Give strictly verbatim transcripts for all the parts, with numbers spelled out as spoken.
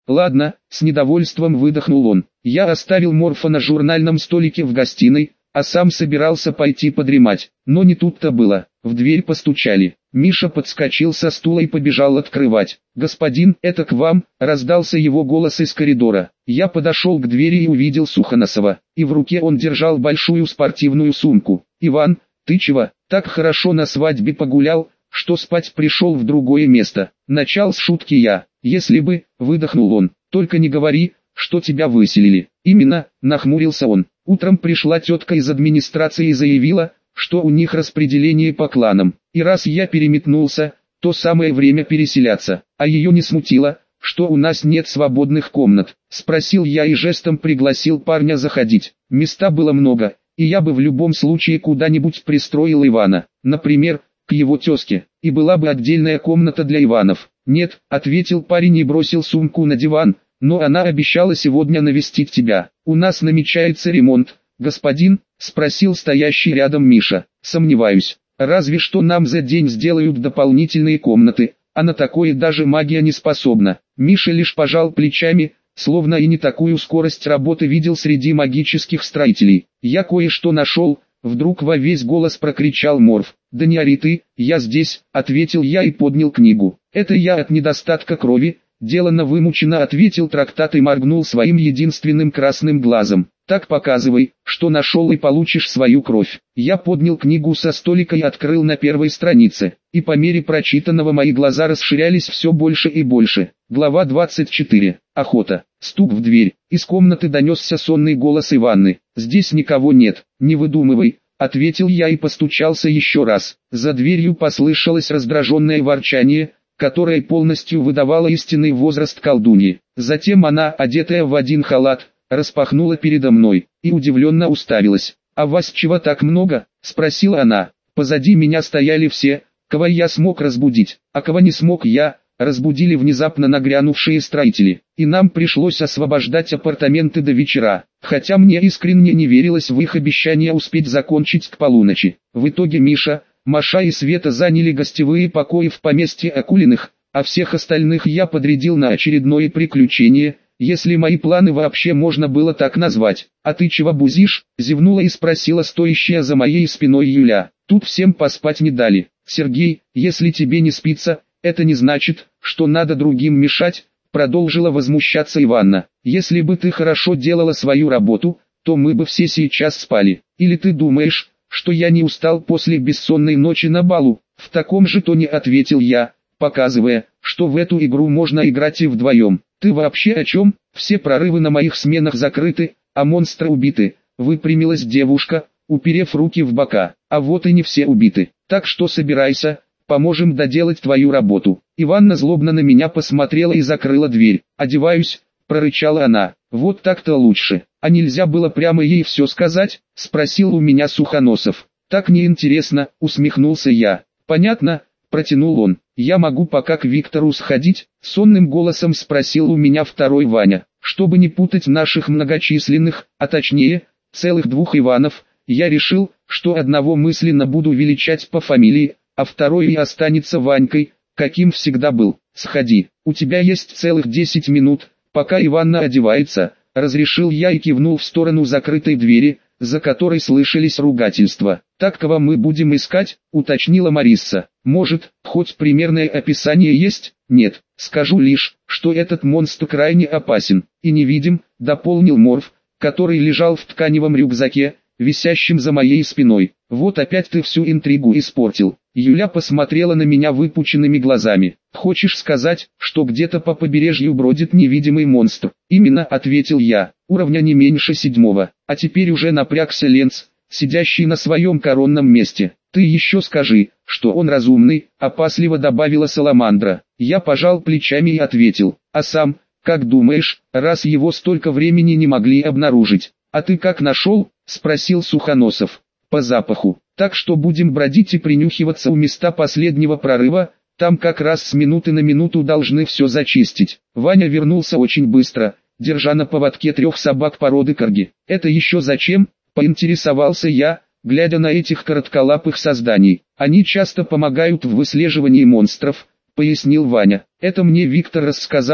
Ладно, с недовольством выдохнул он. Я оставил Морфа на журнальном столике в гостиной, а сам собирался пойти подремать. Но не тут-то было. В дверь постучали. Миша подскочил со стула и побежал открывать. «Господин, это к вам», — раздался его голос из коридора. Я подошел к двери и увидел Сухоносова, и в руке он держал большую спортивную сумку. «Иван, ты чего, так хорошо на свадьбе погулял, что спать пришел в другое место?» Начал с шутки я. «Если бы», — выдохнул он, — «только не говори, что тебя выселили». «Именно», — нахмурился он. «Утром пришла тетка из администрации и заявила, что у них распределение по кланам, и раз я переметнулся, то самое время переселяться, а ее не смутило, что у нас нет свободных комнат». Спросил я и жестом пригласил парня заходить. Места было много, и я бы в любом случае куда-нибудь пристроил Ивана, например, к его тезке, и была бы отдельная комната для Иванов. «Нет», — ответил парень и бросил сумку на диван, «но она обещала сегодня навестить тебя. У нас намечается ремонт, господин», — спросил стоящий рядом Миша. «Сомневаюсь. Разве что нам за день сделают дополнительные комнаты, а на такое даже магия не способна». Миша лишь пожал плечами, словно и не такую скорость работы видел среди магических строителей. «Я кое-что нашел», — вдруг во весь голос прокричал Морф. «Да не ори ты, я здесь», — ответил я и поднял книгу. «Это я от недостатка крови», — деланно вымученно ответил трактат и моргнул своим единственным красным глазом. «Так показывай, что нашел, и получишь свою кровь». Я поднял книгу со столика и открыл на первой странице, и по мере прочитанного мои глаза расширялись все больше и больше. Глава двадцать четыре. Охота. Стук в дверь. Из комнаты донесся сонный голос Иванны. «Здесь никого нет, не выдумывай», — ответил я и постучался еще раз. За дверью послышалось раздраженное ворчание, которое полностью выдавало истинный возраст колдуньи. Затем она, одетая в один халат, распахнула передо мной и удивленно уставилась. «А вас чего так много?» — спросила она. Позади меня стояли все, кого я смог разбудить, а кого не смог я, разбудили внезапно нагрянувшие строители, и нам пришлось освобождать апартаменты до вечера, хотя мне искренне не верилось в их обещание успеть закончить к полуночи. В итоге Миша, Маша и Света заняли гостевые покои в поместье Акулиных, а всех остальных я подрядил на очередное приключение, если мои планы вообще можно было так назвать. «А ты чего бузишь?» — зевнула и спросила стоящая за моей спиной Юля. «Тут всем поспать не дали. Сергей, если тебе не спится, это не значит, что надо другим мешать», — продолжила возмущаться Иванна. «Если бы ты хорошо делала свою работу, то мы бы все сейчас спали. Или ты думаешь, что я не устал после бессонной ночи на балу?» В таком же тоне ответил я, показывая, что в эту игру можно играть и вдвоем. «Ты вообще о чем? Все прорывы на моих сменах закрыты, а монстры убиты», — выпрямилась девушка, уперев руки в бока. «А вот и не все убиты. Так что собирайся, поможем доделать твою работу». Иванна злобно на меня посмотрела и закрыла дверь. «Одеваюсь», — прорычала она. «Вот так-то лучше. А нельзя было прямо ей все сказать?» — спросил у меня Сухоносов. «Так неинтересно», — усмехнулся я. «Понятно», — протянул он. «Я могу пока к Виктору сходить?» — сонным голосом спросил у меня второй Ваня. Чтобы не путать наших многочисленных, а точнее, целых двух Иванов, я решил, что одного мысленно буду величать по фамилии, а второй и останется Ванькой, каким всегда был. «Сходи, у тебя есть целых десять минут, пока Иванна одевается», — разрешил я и кивнул в сторону закрытой двери, за которой слышались ругательства. «Так кого мы будем искать?» — уточнила Марисса. «Может, хоть примерное описание есть?» «Нет, скажу лишь, что этот монстр крайне опасен и невидим», — дополнил Морф, который лежал в тканевом рюкзаке, висящем за моей спиной. «Вот опять ты всю интригу испортил». Юля посмотрела на меня выпученными глазами. «Хочешь сказать, что где-то по побережью бродит невидимый монстр?» «Именно», — ответил я, — «уровня не меньше седьмого». А теперь уже напрягся Ленц, сидящий на своем коронном месте. «Ты еще скажи, что он разумный», — опасливо добавила Саламандра. Я пожал плечами и ответил: «А сам, как думаешь, раз его столько времени не могли обнаружить?» «А ты как нашел?» — спросил Сухоносов. «По запаху. Так что будем бродить и принюхиваться у места последнего прорыва, там как раз с минуты на минуту должны все зачистить». Ваня вернулся очень быстро, держа на поводке трех собак породы корги. «Это еще зачем?» — поинтересовался я, глядя на этих коротколапых созданий. «Они часто помогают в выслеживании монстров», — пояснил Ваня. «Это мне Виктор рассказал,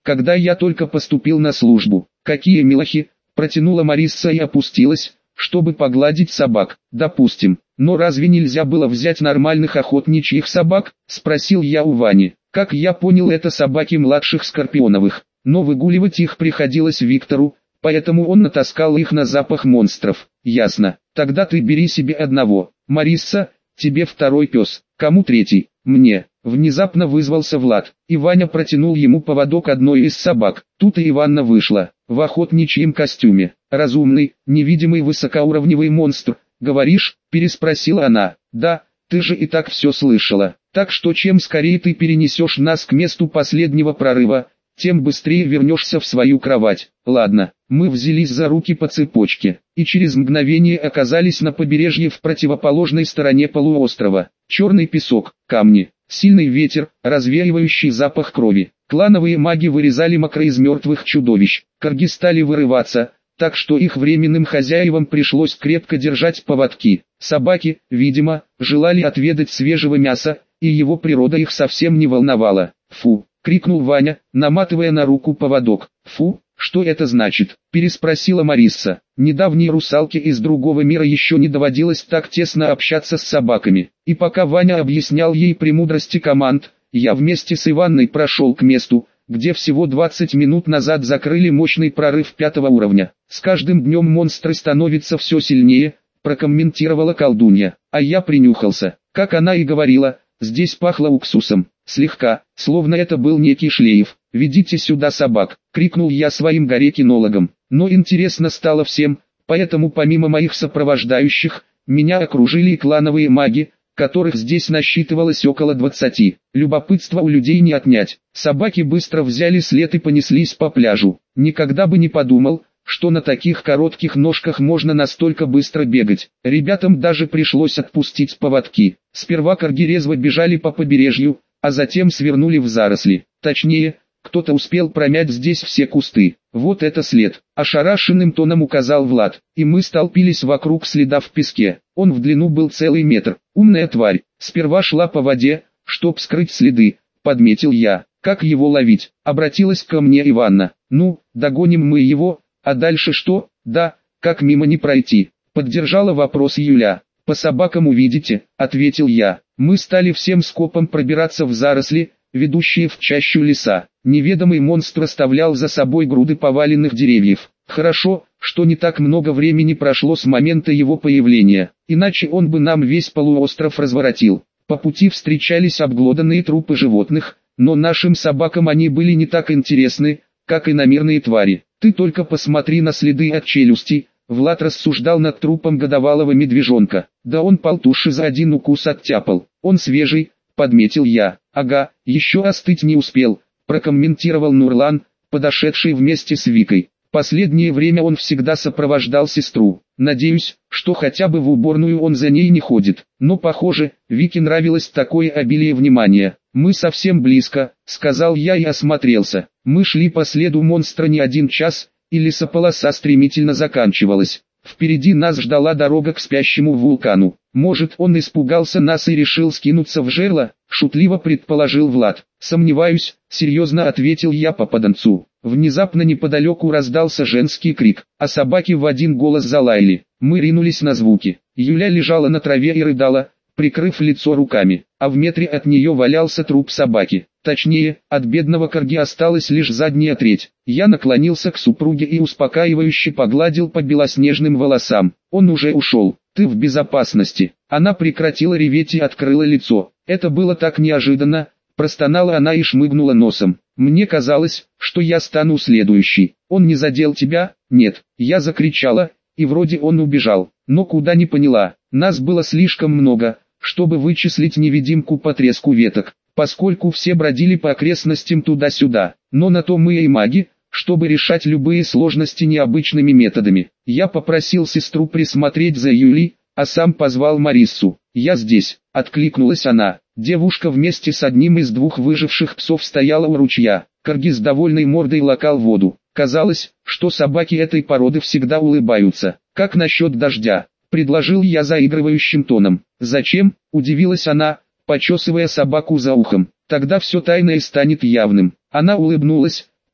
когда я только поступил на службу. Какие милохи, протянула Марисса и опустилась, чтобы погладить собак. Допустим, но разве нельзя было взять нормальных охотничьих собак? Спросил я у Вани. Как я понял, это собаки младших Скорпионовых, но выгуливать их приходилось Виктору, поэтому он натаскал их на запах монстров. Ясно, тогда ты бери себе одного. Марисса, тебе второй пес, кому третий? Мне. Внезапно вызвался Влад, и Ваня протянул ему поводок одной из собак. Тут и Иванна вышла, в охотничьем костюме. Разумный, невидимый высокоуровневый монстр, говоришь? Переспросила она. Да, ты же и так все слышала. Так что чем скорее ты перенесешь нас к месту последнего прорыва, тем быстрее вернешься в свою кровать. Ладно, мы взялись за руки по цепочке, и через мгновение оказались на побережье в противоположной стороне полуострова. Черный песок, камни, сильный ветер, развеивающий запах крови. Клановые маги вырезали мокро из мертвых чудовищ. Карги стали вырываться, так что их временным хозяевам пришлось крепко держать поводки. Собаки, видимо, желали отведать свежего мяса, и его природа их совсем не волновала. «Фу!» — крикнул Ваня, наматывая на руку поводок. «Фу, что это значит?» — переспросила Марисса. Недавней русалке из другого мира еще не доводилось так тесно общаться с собаками. И пока Ваня объяснял ей премудрости команд, я вместе с Иванной прошел к месту, где всего двадцать минут назад закрыли мощный прорыв пятого уровня. «С каждым днем монстры становятся все сильнее», — прокомментировала колдунья. А я принюхался. Как она и говорила, здесь пахло уксусом. Слегка, словно это был некий шлейф. «Ведите сюда собак», — крикнул я своим горе-кинологам. Но интересно стало всем, поэтому помимо моих сопровождающих, меня окружили и клановые маги, которых здесь насчитывалось около двадцати. Любопытство у людей не отнять. Собаки быстро взяли след и понеслись по пляжу. Никогда бы не подумал, что на таких коротких ножках можно настолько быстро бегать. Ребятам даже пришлось отпустить поводки. Сперва карги резво бежали по побережью, а затем свернули в заросли. Точнее, кто-то успел промять здесь все кусты. «Вот это след», — ошарашенным тоном указал Влад, и мы столпились вокруг следа в песке. Он в длину был целый метр. «Умная тварь, сперва шла по воде, чтоб скрыть следы», — подметил я. «Как его ловить?» — обратилась ко мне Иванна. «Ну, догоним мы его, а дальше что?» «Да, как мимо не пройти?» — поддержала вопрос Юля. «По собакам увидите», — ответил я. Мы стали всем скопом пробираться в заросли, ведущие в чащу леса. Неведомый монстр оставлял за собой груды поваленных деревьев. Хорошо, что не так много времени прошло с момента его появления, иначе он бы нам весь полуостров разворотил. По пути встречались обглоданные трупы животных, но нашим собакам они были не так интересны, как иномирные твари. «Ты только посмотри на следы от челюстей», — Влад рассуждал над трупом годовалого медвежонка. «Да он полтуши за один укус оттяпал. Он свежий», — подметил я. «Ага, еще остыть не успел», — прокомментировал Нурлан, подошедший вместе с Викой. Последнее время он всегда сопровождал сестру. Надеюсь, что хотя бы в уборную он за ней не ходит. Но похоже, Вике нравилось такое обилие внимания. «Мы совсем близко», — сказал я и осмотрелся. Мы шли по следу монстра не один час, и лесополоса стремительно заканчивалась. Впереди нас ждала дорога к спящему вулкану. «Может, он испугался нас и решил скинуться в жерло?» — шутливо предположил Влад. «Сомневаюсь», — серьезно ответил я попаданцу. Внезапно неподалеку раздался женский крик, а собаки в один голос залаяли. Мы ринулись на звуки. Юля лежала на траве и рыдала, прикрыв лицо руками, а в метре от нее валялся труп собаки. Точнее, от бедного корги осталась лишь задняя треть. Я наклонился к супруге и успокаивающе погладил по белоснежным волосам. «Он уже ушел. Ты в безопасности». Она прекратила реветь и открыла лицо. «Это было так неожиданно», — простонала она и шмыгнула носом. «Мне казалось, что я стану следующей. Он не задел тебя?» «Нет». Я закричала, и вроде он убежал. Но куда не поняла. Нас было слишком много, чтобы вычислить невидимку по треску веток, поскольку все бродили по окрестностям туда-сюда. Но на то мы и маги, чтобы решать любые сложности необычными методами. Я попросил сестру присмотреть за Юлей, а сам позвал Мариссу. «Я здесь», — откликнулась она. Девушка вместе с одним из двух выживших псов стояла у ручья. Корги с довольной мордой лакал воду. Казалось, что собаки этой породы всегда улыбаются. «Как насчет дождя?» — предложил я заигрывающим тоном. «Зачем?» — удивилась она, почесывая собаку за ухом. «Тогда все тайное станет явным». Она улыбнулась,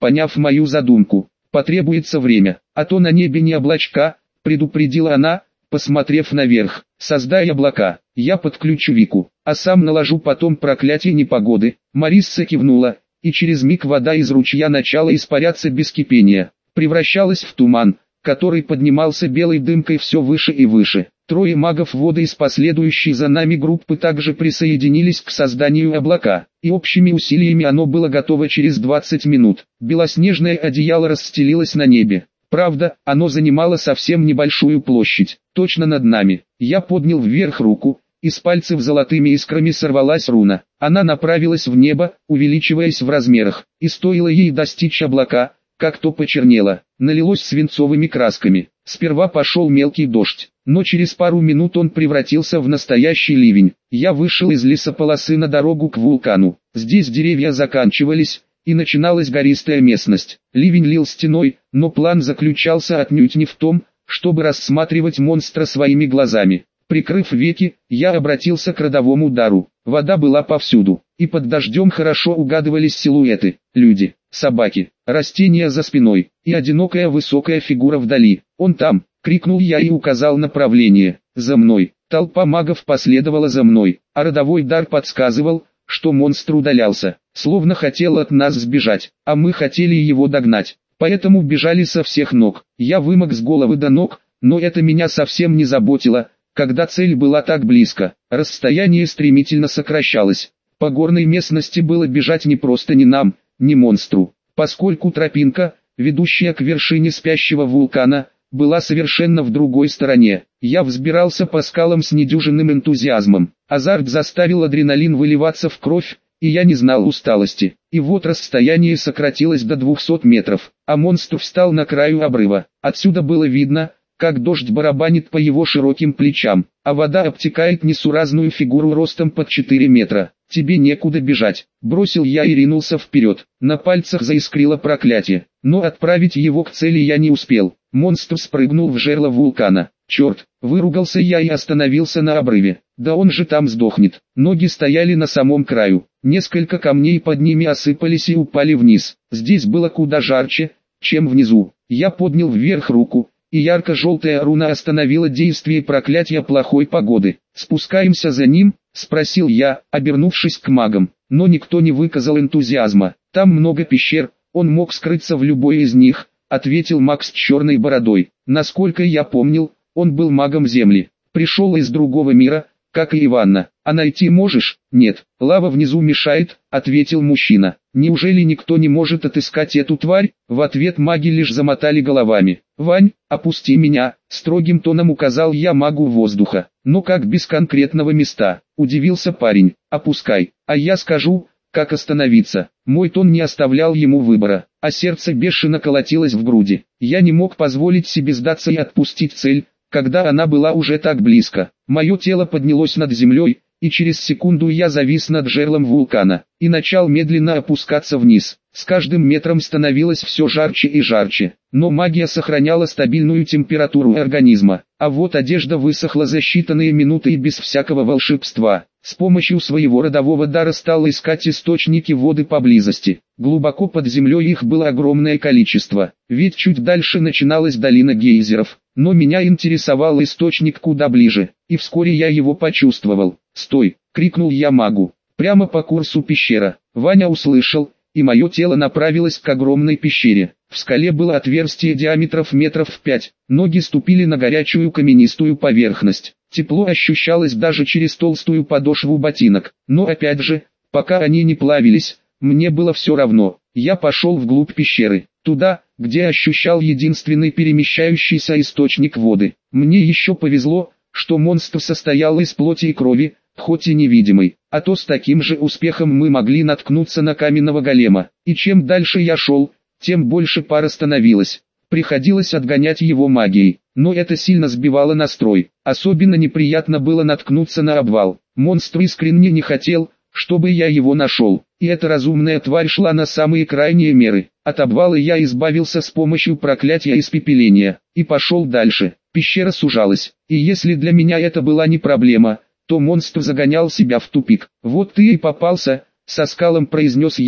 поняв мою задумку. Потребуется время, а то на небе не облачка, предупредила она, посмотрев наверх. Создай облака, я подключу Вику, а сам наложу потом проклятие непогоды. Марисса кивнула, и через миг вода из ручья начала испаряться без кипения, превращалась в туман, который поднимался белой дымкой все выше и выше. Трое магов воды из последующей за нами группы также присоединились к созданию облака, и общими усилиями оно было готово через двадцать минут. Белоснежное одеяло расстелилось на небе. Правда, оно занимало совсем небольшую площадь, точно над нами. Я поднял вверх руку, из пальцев золотыми искрами сорвалась руна. Она направилась в небо, увеличиваясь в размерах, и стоило ей достичь облака, как то почернело, налилось свинцовыми красками. Сперва пошел мелкий дождь, но через пару минут он превратился в настоящий ливень. Я вышел из лесополосы на дорогу к вулкану. Здесь деревья заканчивались, и начиналась гористая местность. Ливень лил стеной, но план заключался отнюдь не в том, чтобы рассматривать монстра своими глазами. Прикрыв веки, я обратился к родовому дару. Вода была повсюду, и под дождем хорошо угадывались силуэты, люди, собаки, растения за спиной, и одинокая высокая фигура вдали. «Он там!» — крикнул я и указал направление. «За мной!» Толпа магов последовала за мной, а родовой дар подсказывал, что монстр удалялся, словно хотел от нас сбежать, а мы хотели его догнать, поэтому бежали со всех ног. Я вымок с головы до ног, но это меня совсем не заботило, когда цель была так близко. Расстояние стремительно сокращалось. По горной местности было бежать не просто ни нам, ни монстру, поскольку тропинка, ведущая к вершине спящего вулкана, была совершенно в другой стороне. Я взбирался по скалам с недюжинным энтузиазмом. Азарт заставил адреналин выливаться в кровь, и я не знал усталости. И вот расстояние сократилось до двухсот метров, а монстр встал на краю обрыва. Отсюда было видно, как дождь барабанит по его широким плечам, а вода обтекает несуразную фигуру ростом под четыре метра. «Тебе некуда бежать», — бросил я и ринулся вперед. На пальцах заискрило проклятие, но отправить его к цели я не успел. Монстр спрыгнул в жерло вулкана. «Черт!» — выругался я и остановился на обрыве. «Да он же там сдохнет». Ноги стояли на самом краю. Несколько камней под ними осыпались и упали вниз. Здесь было куда жарче, чем внизу. Я поднял вверх руку, и ярко-желтая руна остановила действие проклятия плохой погоды. «Спускаемся за ним?» — спросил я, обернувшись к магам. Но никто не выказал энтузиазма. «Там много пещер, он мог скрыться в любой из них», — ответил маг с черной бородой. Насколько я помнил, он был магом Земли. Пришел из другого мира, как и Иванна. «А найти можешь?» «Нет, лава внизу мешает», — ответил мужчина. «Неужели никто не может отыскать эту тварь?» В ответ маги лишь замотали головами. «Вань, опусти меня», — строгим тоном указал я магу воздуха. «Ну как без конкретного места?» — удивился парень. «Опускай, а я скажу, как остановиться». Мой тон не оставлял ему выбора, а сердце бешено колотилось в груди. Я не мог позволить себе сдаться и отпустить цель, когда она была уже так близко. Мое тело поднялось над землей, и через секунду я завис над жерлом вулкана, и начал медленно опускаться вниз. С каждым метром становилось все жарче и жарче, но магия сохраняла стабильную температуру организма, а вот одежда высохла за считанные минуты и без всякого волшебства. С помощью своего родового дара стал искать источники воды поблизости. Глубоко под землей их было огромное количество, ведь чуть дальше начиналась долина гейзеров. Но меня интересовал источник куда ближе, и вскоре я его почувствовал. «Стой!» — крикнул я магу. Прямо по курсу пещера. Ваня услышал, и мое тело направилось к огромной пещере. В скале было отверстие диаметров метров в пять. Ноги ступили на горячую каменистую поверхность. Тепло ощущалось даже через толстую подошву ботинок. Но опять же, пока они не плавились, мне было все равно. Я пошел вглубь пещеры, туда, где ощущал единственный перемещающийся источник воды. Мне еще повезло, что монстр состоял из плоти и крови, хоть и невидимый, а то с таким же успехом мы могли наткнуться на каменного голема. И чем дальше я шел, тем больше пара становилось. Приходилось отгонять его магией, но это сильно сбивало настрой. Особенно неприятно было наткнуться на обвал. Монстр искренне не хотел, чтобы я его нашел, и эта разумная тварь шла на самые крайние меры. От обвала я избавился с помощью проклятия испепеления, и пошел дальше. Пещера сужалась, и если для меня это была не проблема, то монстр загонял себя в тупик. «Вот ты и попался», — со скалом произнес я,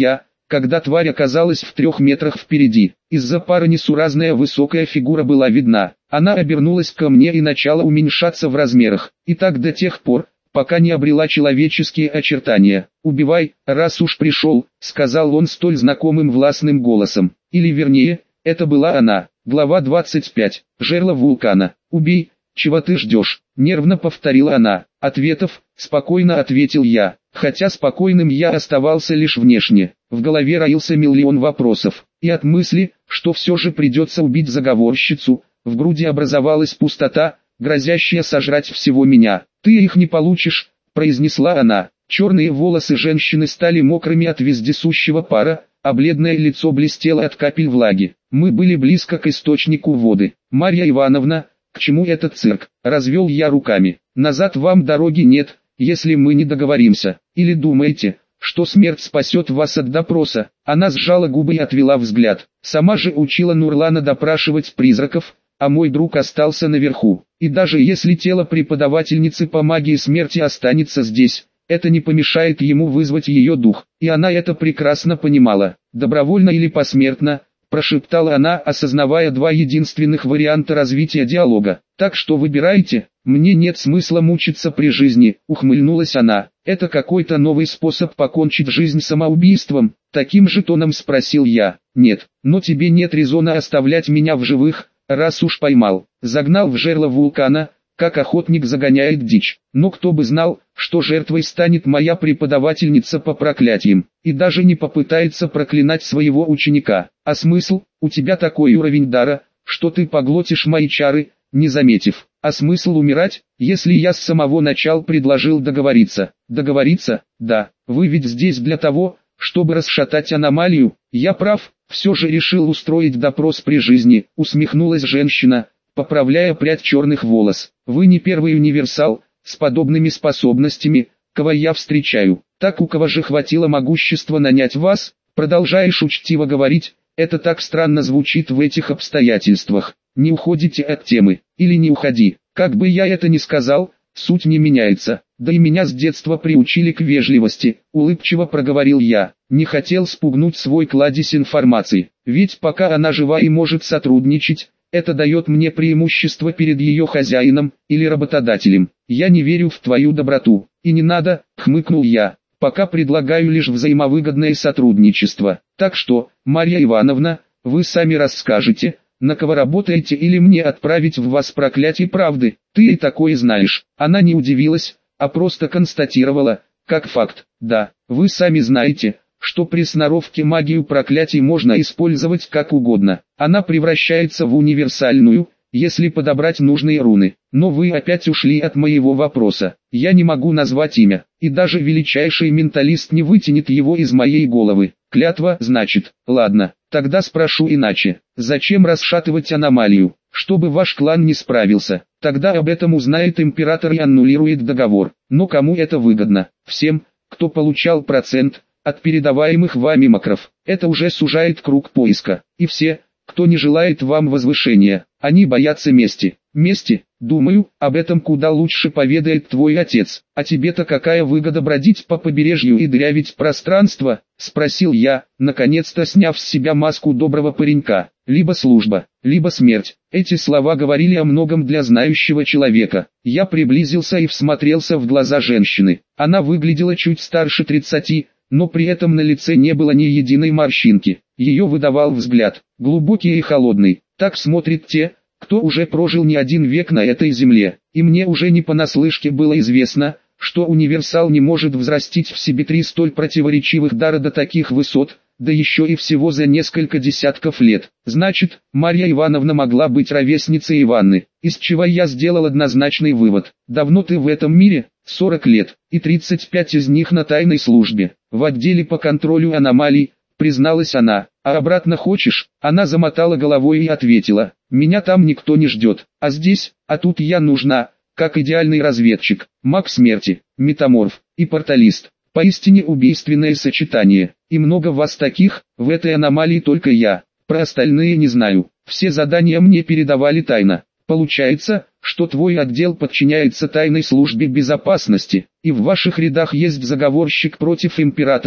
когда тварь оказалась в трех метрах впереди. Из-за пара несуразная высокая фигура была видна. Она обернулась ко мне и начала уменьшаться в размерах. И так до тех пор, пока не обрела человеческие очертания. «Убивай, раз уж пришел», — сказал он столь знакомым властным голосом. Или вернее, это была она. Глава двадцать пять. Жерло вулкана. «Убей, чего ты ждешь?» — нервно повторила она. «Ответов», — спокойно ответил я. Хотя спокойным я оставался лишь внешне. В голове роился миллион вопросов. И от мысли, что все же придется убить заговорщицу, в груди образовалась пустота, грозящая сожрать всего меня. «Ты их не получишь», — произнесла она. Черные волосы женщины стали мокрыми от вездесущего пара, а бледное лицо блестело от капель влаги. Мы были близко к источнику воды. «Марья Ивановна, к чему этот цирк?» — развел я руками. «Назад вам дороги нет, если мы не договоримся. Или думаете, что смерть спасет вас от допроса?» Она сжала губы и отвела взгляд. Сама же учила Нурлана допрашивать призраков, а мой друг остался наверху. И даже если тело преподавательницы по магии смерти останется здесь, это не помешает ему вызвать ее дух. И она это прекрасно понимала. «Добровольно или посмертно», — прошептала она, осознавая два единственных варианта развития диалога. «Так что выбирайте, мне нет смысла мучиться при жизни», — ухмыльнулась она. «Это какой-то новый способ покончить жизнь самоубийством?» Таким же тоном спросил я. «Нет, но тебе нет резона оставлять меня в живых, раз уж поймал, загнал в жерло вулкана, как охотник загоняет дичь. Но кто бы знал, что жертвой станет моя преподавательница по проклятиям, и даже не попытается проклинать своего ученика. А смысл? У тебя такой уровень дара, что ты поглотишь мои чары, не заметив. А смысл умирать, если я с самого начала предложил договориться?» «Договориться? Да. Вы ведь здесь для того, чтобы расшатать аномалию. Я прав?» «Все же решил устроить допрос при жизни», — усмехнулась женщина, поправляя прядь черных волос. «Вы не первый универсал с подобными способностями, кого я встречаю. Так у кого же хватило могущества нанять вас?» Продолжаешь учтиво говорить, это так странно звучит в этих обстоятельствах. Не уходите от темы, или не уходи. Как бы я это ни сказал, суть не меняется. Да и меня с детства приучили к вежливости, улыбчиво проговорил я. Не хотел спугнуть свой кладезь информации, ведь пока она жива и может сотрудничать, это дает мне преимущество перед ее хозяином или работодателем. Я не верю в твою доброту, и не надо, хмыкнул я. Пока предлагаю лишь взаимовыгодное сотрудничество. Так что, Марья Ивановна, вы сами расскажете, на кого работаете, или мне отправить в вас проклятие правды. Ты и такое знаешь. Она не удивилась, а просто констатировала, как факт. Да, вы сами знаете, что при сноровке магию проклятий можно использовать как угодно. Она превращается в универсальную, если подобрать нужные руны. Но вы опять ушли от моего вопроса. Я не могу назвать имя, и даже величайший менталист не вытянет его из моей головы. Клятва, значит. Ладно, тогда спрошу иначе. Зачем расшатывать аномалию? Чтобы ваш клан не справился. Тогда об этом узнает император и аннулирует договор. Но кому это выгодно? Всем, кто получал процент от передаваемых вами макров. Это уже сужает круг поиска. И все, кто не желает вам возвышения, они боятся мести. Мести, думаю, об этом куда лучше поведает твой отец. А тебе-то какая выгода бродить по побережью и дырявить пространство? Спросил я, наконец-то сняв с себя маску доброго паренька. Либо служба, либо смерть. Эти слова говорили о многом для знающего человека. Я приблизился и всмотрелся в глаза женщины. Она выглядела чуть старше тридцати, но при этом на лице не было ни единой морщинки. Ее выдавал взгляд, глубокий и холодный. Так смотрят те, кто уже прожил не один век на этой земле. И мне уже не понаслышке было известно, что универсал не может взрастить в себе три столь противоречивых дара до таких высот, да еще и всего за несколько десятков лет. Значит, Марья Ивановна могла быть ровесницей Иванны, из чего я сделал однозначный вывод. Давно ты в этом мире? сорок лет, и тридцать пять из них на тайной службе, в отделе по контролю аномалий, призналась она. А обратно хочешь? Она замотала головой и ответила, меня там никто не ждет, а здесь, а тут я нужна, как идеальный разведчик, маг смерти, метаморф и порталист. Поистине убийственное сочетание. И много вас таких, в этой аномалии только я. Про остальные не знаю. Все задания мне передавали тайно. Получается, что твой отдел подчиняется тайной службе безопасности, и в ваших рядах есть заговорщик против императора,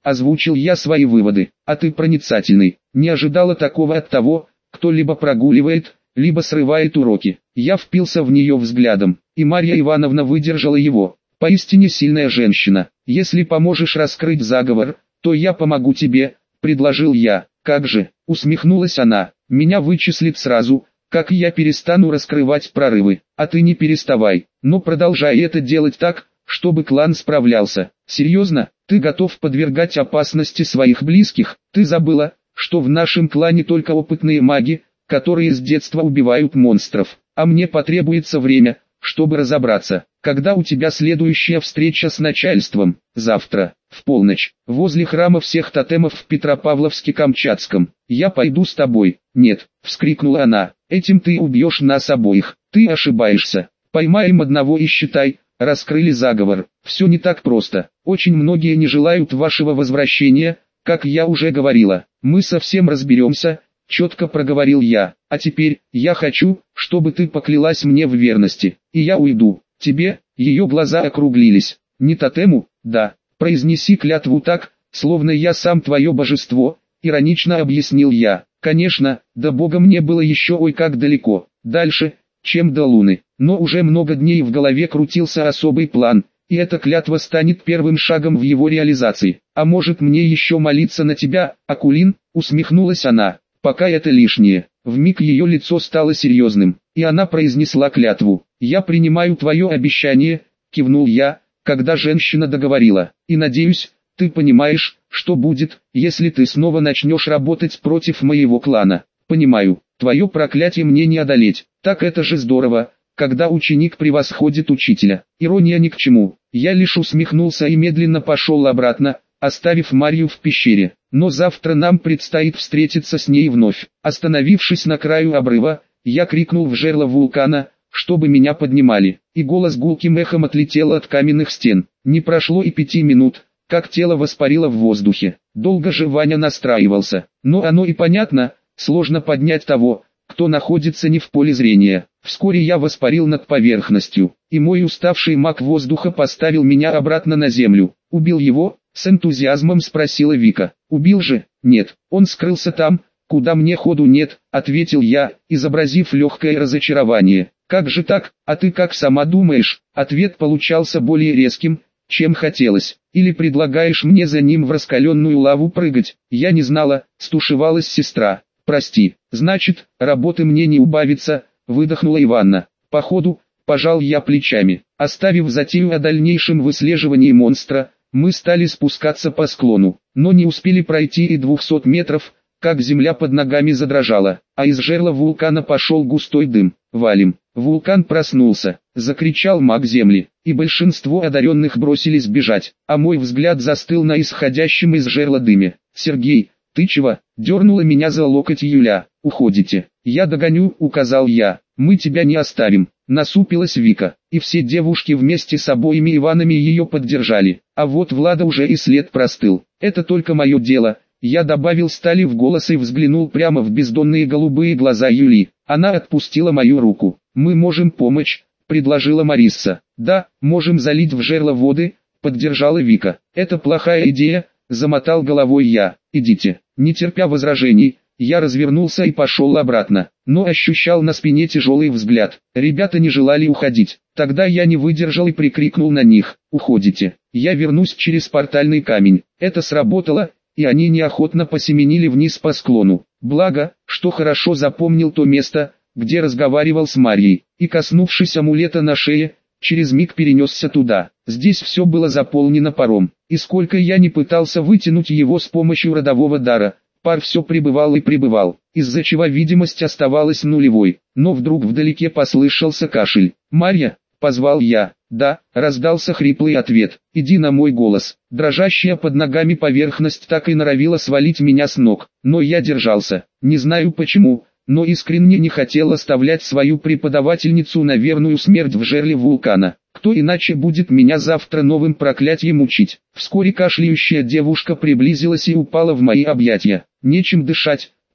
озвучил я свои выводы. А ты проницательный, не ожидала такого от того, кто либо прогуливает, либо срывает уроки. Я впился в нее взглядом, и Марья Ивановна выдержала его. Поистине сильная женщина. Если поможешь раскрыть заговор, то я помогу тебе, предложил я. Как же, усмехнулась она, меня вычислит сразу, как я перестану раскрывать прорывы. А ты не переставай, но продолжай это делать так, чтобы клан справлялся. Серьезно, ты готов подвергать опасности своих близких? Ты забыла, что в нашем клане только опытные маги, которые с детства убивают монстров, а мне потребуется время, чтобы разобраться. Когда у тебя следующая встреча с начальством? Завтра, в полночь, возле храма всех тотемов в Петропавловске-Камчатском. Я пойду с тобой. Нет, вскрикнула она, этим ты убьешь нас обоих. Ты ошибаешься. Поймаем одного и считай, раскрыли заговор. Все не так просто. Очень многие не желают вашего возвращения, как я уже говорила. Мы совсем разберемся, четко проговорил я. А теперь, я хочу, чтобы ты поклялась мне в верности, и я уйду. Тебе, ее глаза округлились. Не тотему, да, произнеси клятву так, словно я сам твое божество, иронично объяснил я. Конечно, до Бога мне было еще ой как далеко, дальше, чем до Луны, но уже много дней в голове крутился особый план, и эта клятва станет первым шагом в его реализации. А может мне еще молиться на тебя, Акулин, усмехнулась она, пока это лишнее. Вмиг ее лицо стало серьезным, и она произнесла клятву. «Я принимаю твое обещание», — кивнул я, когда женщина договорила. «И надеюсь, ты понимаешь, что будет, если ты снова начнешь работать против моего клана». «Понимаю, твое проклятие мне не одолеть». «Так это же здорово, когда ученик превосходит учителя». Ирония ни к чему. Я лишь усмехнулся и медленно пошел обратно, оставив Марью в пещере. Но завтра нам предстоит встретиться с ней вновь. Остановившись на краю обрыва, я крикнул в жерло вулкана, чтобы меня поднимали, и голос гулким эхом отлетел от каменных стен. Не прошло и пяти минут, как тело воспарило в воздухе. Долго же Ваня настраивался, но оно и понятно, сложно поднять того, кто находится не в поле зрения. Вскоре я воспарил над поверхностью, и мой уставший маг воздуха поставил меня обратно на землю. Убил его? С энтузиазмом спросила Вика. Убил же? Нет, он скрылся там, куда мне ходу нет, ответил я, изобразив легкое разочарование. Как же так, а ты как сама думаешь? Ответ получался более резким, чем хотелось. Или предлагаешь мне за ним в раскаленную лаву прыгать? Я не знала, стушевалась сестра. Прости, значит, работы мне не убавится, выдохнула Иванна. Походу, пожал я плечами. Оставив затею о дальнейшем выслеживании монстра, мы стали спускаться по склону, но не успели пройти и двухсот метров, как земля под ногами задрожала, а из жерла вулкана пошел густой дым. «Валим!» Вулкан проснулся, закричал маг земли, и большинство одаренных бросились бежать, а мой взгляд застыл на исходящем из жерла дыме. «Сергей, ты чего?» — дернула меня за локоть Юля. «Уходите!» «Я догоню», — указал я. «Мы тебя не оставим», — насупилась Вика, и все девушки вместе с обоими Иванами ее поддержали. А вот Влада уже и след простыл. «Это только мое дело», — я добавил стали в голос и взглянул прямо в бездонные голубые глаза Юли. Она отпустила мою руку. «Мы можем помочь», — предложила Марисса. «Да, можем залить в жерло воды», — поддержала Вика. «Это плохая идея», — замотал головой я. «Идите». Не терпя возражений, я развернулся и пошел обратно, но ощущал на спине тяжелый взгляд. Ребята не желали уходить. Тогда я не выдержал и прикрикнул на них: «Уходите! Я вернусь через портальный камень». Это сработало, и они неохотно посеменили вниз по склону. Благо, что хорошо запомнил то место, где разговаривал с Марьей, и, коснувшись амулета на шее, через миг перенесся туда. Здесь все было заполнено паром, и сколько я не пытался вытянуть его с помощью родового дара, пар все прибывал и прибывал, из-за чего видимость оставалась нулевой. Но вдруг вдалеке послышался кашель. «Марья!» — позвал я. «Да», — раздался хриплый ответ. «Иди на мой голос». Дрожащая под ногами поверхность так и норовила свалить меня с ног, но я держался. Не знаю почему, но искренне не хотел оставлять свою преподавательницу на верную смерть в жерле вулкана. Кто иначе будет меня завтра новым проклятием учить? Вскоре кашляющая девушка приблизилась и упала в мои объятия. «Нечем дышать»,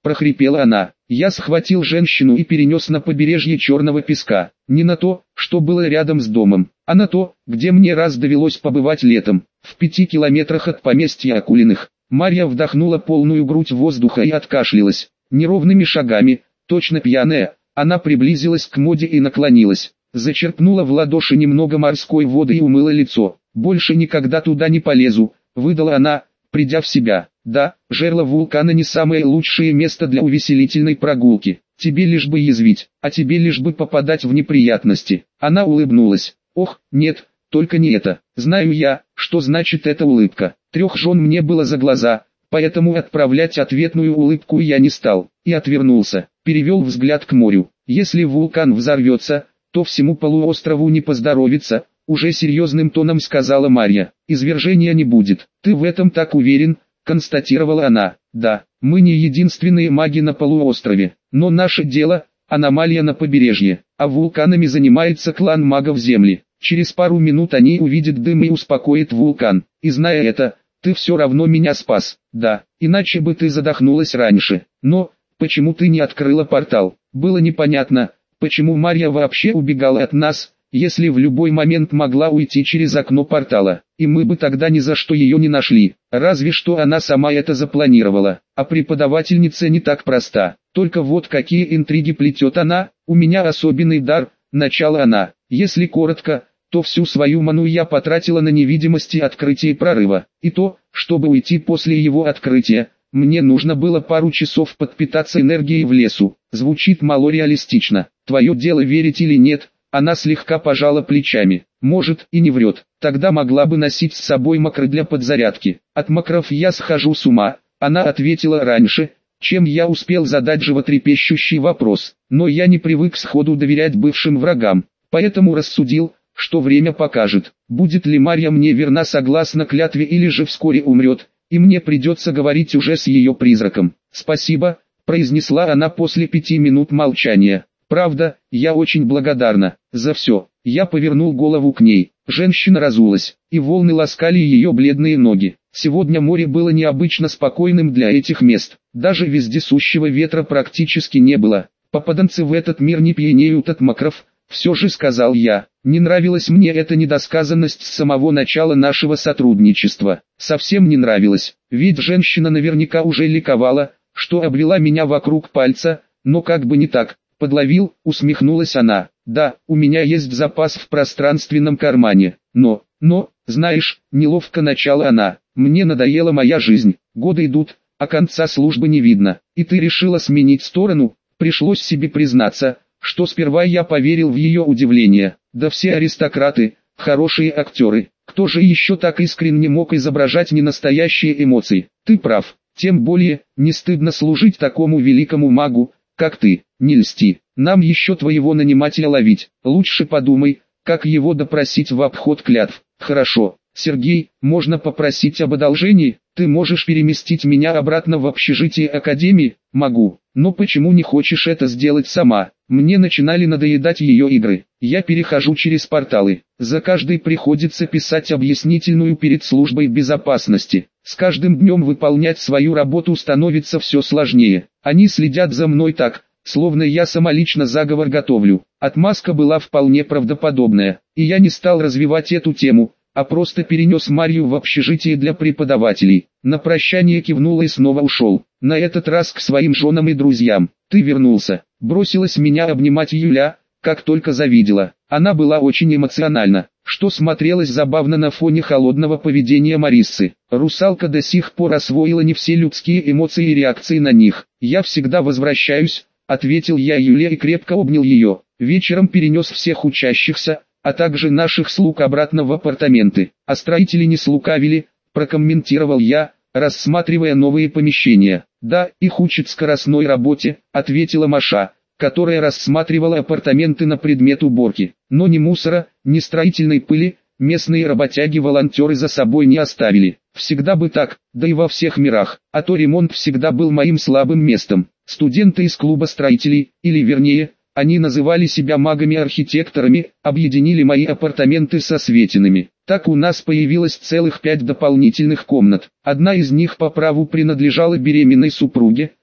прохрипела она. Я схватил женщину и перенес на побережье черного песка. Не на то, что было рядом с домом, а на то, где мне раз довелось побывать летом, в пяти километрах от поместья Акулиных. Марья вдохнула полную грудь воздуха и откашлялась. Неровными шагами, точно пьяная, она приблизилась к Моде и наклонилась. Зачерпнула в ладоши немного морской воды и умыла лицо. «Больше никогда туда не полезу», — выдала она, придя в себя. «Да, жерло вулкана не самое лучшее место для увеселительной прогулки. Тебе лишь бы язвить, а тебе лишь бы попадать в неприятности». Она улыбнулась. «Ох, нет, только не это. Знаю я, что значит эта улыбка. Трех жен мне было за глаза, поэтому отправлять ответную улыбку я не стал». И отвернулся, перевел взгляд к морю. «Если вулкан взорвется, то всему полуострову не поздоровится», — уже серьезным тоном сказала Марья. «Извержения не будет». «Ты в этом так уверен?» — констатировала она. «Да, мы не единственные маги на полуострове, но наше дело — аномалия на побережье, а вулканами занимается клан магов Земли. Через пару минут они увидят дым и успокоят вулкан, и зная это, ты все равно меня спас. Да, иначе бы ты задохнулась раньше. Но, почему ты не открыла портал?» Было непонятно, почему Марья вообще убегала от нас, если в любой момент могла уйти через окно портала, и мы бы тогда ни за что ее не нашли, разве что она сама это запланировала. А преподавательница не так проста, только вот какие интриги плетет она. «У меня особенный дар», — начала она. «Если коротко, то всю свою ману я потратила на невидимость и открытие прорыва, и то, чтобы уйти после его открытия, мне нужно было пару часов подпитаться энергией в лесу». Звучит малореалистично. Твое дело верить или нет. Она слегка пожала плечами. «Может, и не врет. Тогда могла бы носить с собой макры для подзарядки. От макров я схожу с ума». Она ответила раньше, чем я успел задать животрепещущий вопрос. Но я не привык сходу доверять бывшим врагам, поэтому рассудил, что время покажет, будет ли Марья мне верна согласно клятве или же вскоре умрет, и мне придется говорить уже с ее призраком. «Спасибо», — произнесла она после пяти минут молчания. «Правда, я очень благодарна за все». Я повернул голову к ней. Женщина разулась, и волны ласкали ее бледные ноги. Сегодня море было необычно спокойным для этих мест. Даже вездесущего ветра практически не было. «Попаданцы в этот мир не пьянеют от макров», — все же сказал я. Не нравилась мне эта недосказанность с самого начала нашего сотрудничества. Совсем не нравилась, ведь женщина наверняка уже ликовала, что обвела меня вокруг пальца, но как бы не так. «Подловил», — усмехнулась она. «Да, у меня есть запас в пространственном кармане, но, но, знаешь, неловко начала она. Мне надоела моя жизнь, годы идут, а конца службы не видно, и ты решила сменить сторону». Пришлось себе признаться, что сперва я поверил в ее удивление. Да все аристократы, хорошие актеры, кто же еще так искренне мог изображать ненастоящие эмоции? Ты прав, тем более, не стыдно служить такому великому магу, как ты. Не льсти, нам еще твоего нанимателя ловить, лучше подумай, как его допросить в обход клятв. Хорошо, Сергей, можно попросить об одолжении? Ты можешь переместить меня обратно в общежитие Академии? Могу, но почему не хочешь это сделать сама? Мне начинали надоедать ее игры. Я перехожу через порталы, за каждый приходится писать объяснительную перед службой безопасности. С каждым днем выполнять свою работу становится все сложнее. Они следят за мной так, словно я самолично заговор готовлю. Отмазка была вполне правдоподобная, и я не стал развивать эту тему, а просто перенес Марью в общежитие для преподавателей. На прощание кивнул и снова ушел, на этот раз к своим женам и друзьям. «Ты вернулся», — бросилась меня обнимать Юля, как только завидела. Она была очень эмоциональна, что смотрелось забавно на фоне холодного поведения Мариссы. Русалка до сих пор освоила не все людские эмоции и реакции на них. «Я всегда возвращаюсь», — ответил я Юле и крепко обнял ее. Вечером перенес всех учащихся, а также наших слуг обратно в апартаменты. А строители не слукавили, прокомментировал я, рассматривая новые помещения. «Да, их учат скоростной работе», — ответила Маша, которая рассматривала апартаменты на предмет уборки. «Но ни мусора, ни строительной пыли, местные работяги-волонтеры за собой не оставили. Всегда бы так, да и во всех мирах, а то ремонт всегда был моим слабым местом». Студенты из клуба строителей, или вернее, они называли себя магами-архитекторами, объединили мои апартаменты со Светиными. Так у нас появилось целых пять дополнительных комнат. Одна из них по праву принадлежала беременной супруге,